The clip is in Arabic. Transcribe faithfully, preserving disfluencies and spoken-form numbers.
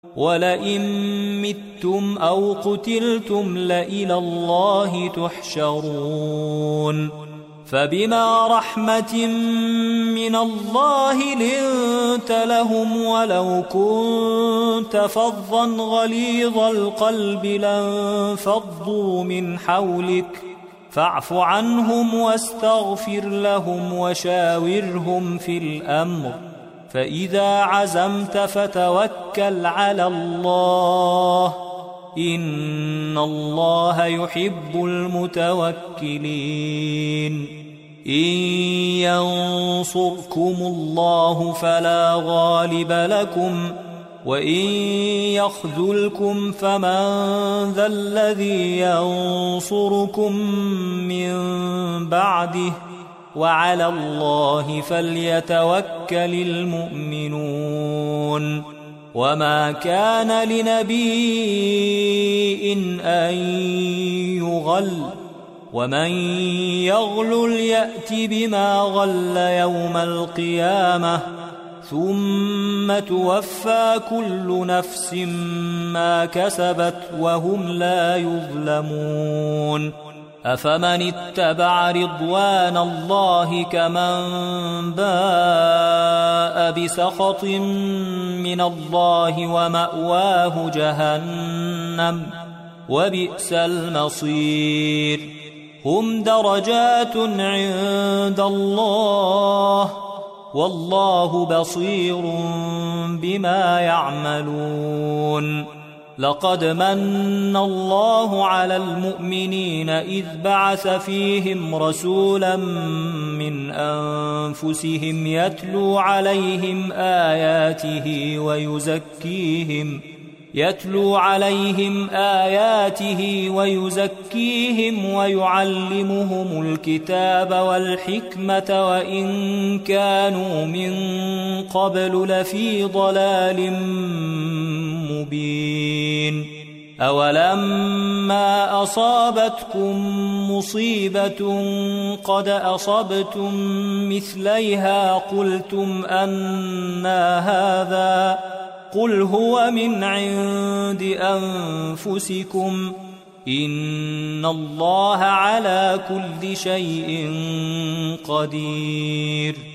ولئن متم أو قتلتم لإلى الله تحشرون فبما رحمة من الله لنت لهم ولو كنت فظا غليظ القلب لانفضوا من حولك فاعف عنهم واستغفر لهم وشاورهم في الأمر فإذا عزمت فتوكل على الله إن الله يحب المتوكلين إن ينصركم الله فلا غالب لكم وإن يخذلكم فمن ذا الذي ينصركم من بعده وعلى الله فليتوكل المؤمنون وما كان لنبي أن يغل ومن يغلل يأت بما غل يوم القيامة ثم توفى كل نفس ما كسبت وهم لا يظلمون أفمن اتبع رضوان الله كمن باء بسخط من الله ومأواه جهنم وبئس المصير هم درجات عند الله والله بصير بما يعملون لقد من الله على المؤمنين إذ بعث فيهم رسولا من أنفسهم يتلو عليهم آياته ويزكيهم يتلو عليهم آياته ويزكيهم ويعلمهم الكتاب والحكمة وإن كانوا من قبل لفي ضلال مبين أولما أصابتكم مصيبة قد أصبتم مثليها قلتم أنى هذا قل هو من عند أنفسكم إن الله على كل شيء قدير